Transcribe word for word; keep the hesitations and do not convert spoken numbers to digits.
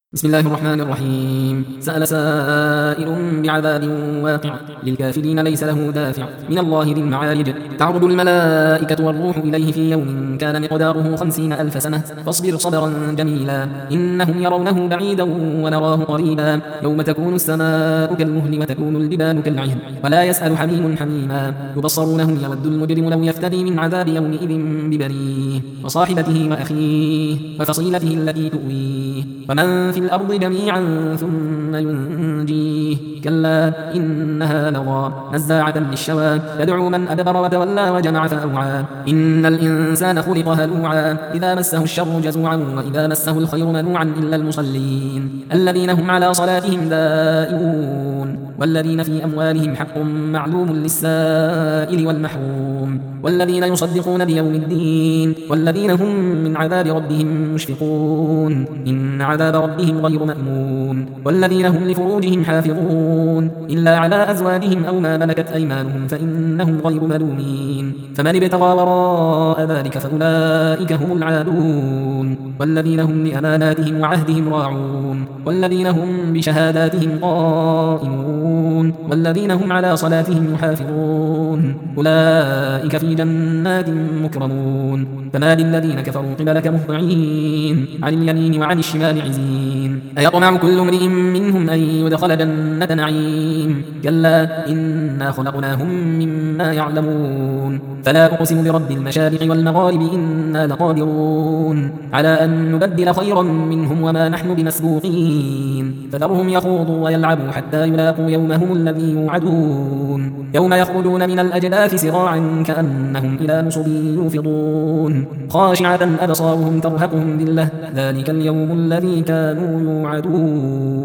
بسم الله الرحمن الرحيم. سأل سائل بعذاب واقع للكافرين ليس له دافع من الله ذي المعارج. تعرض الملائكة والروح إليه في يوم كان مقداره خمسين ألف سنة فاصبر صبرا جميلا إنهم يرونه بعيدا ونراه قريبا يوم تكون السماء كالمهل وتكون الجبال كالعهن ولا يسأل حميم حميما يبصرونهم يود المجرم لو يفتدي من عذاب يومئذ ببنيه وصاحبته وأخيه وفصيلته التي تؤويه ومن في الأرض جميعا ثم ينجيه كلا إنها لظى نزاعة للشوى تدعو من أدبر وتولى وجمع فأوعى إن الإنسان خلق هلوعا إذا مسه الشر جزوعا وإذا مسه الخير منوعا إلا المصلين الذين هم على صلاتهم دائمون والذين في أموالهم حق معلوم للسائل والمحروم والذين يصدقون بيوم الدين والذين هم من عذاب ربهم مشفقون إن عذاب ربهم غير مأمون والذين هم لفروجهم حافظون إلا على أزواجهم أو ما ملكت أيمانهم فإنهم غير ملومين فمن ابتغى وراء ذلك فأولئك هم العادون والذين هم لأماناتهم وعهدهم راعون والذين هم بشهاداتهم قائمون والذين هم على صلاتهم يحافظون أولئك في جنات مكرمون فما للذين كفروا قبلك مهطعين عن اليمين وعن الشمال عزين أيطمع كل امرئ منهم أن يدخل جنة نعيم كلا إنا خلقناهم مما يعلمون فلا أقسم برب المشارق والمغارب إنا لقادرون على أن نبدل خيرا منهم وما نحن بمسبوقين فذرهم يخوضوا ويلعبوا حتى يلاقوا يومهم الذي يوعدون يوم يخرجون من الأجداث سراعا كأنهم إلى نصب يوفضون خاشعة أبصارهم ترهقهم ذلة ذلك اليوم الذي كانوا يوعدون.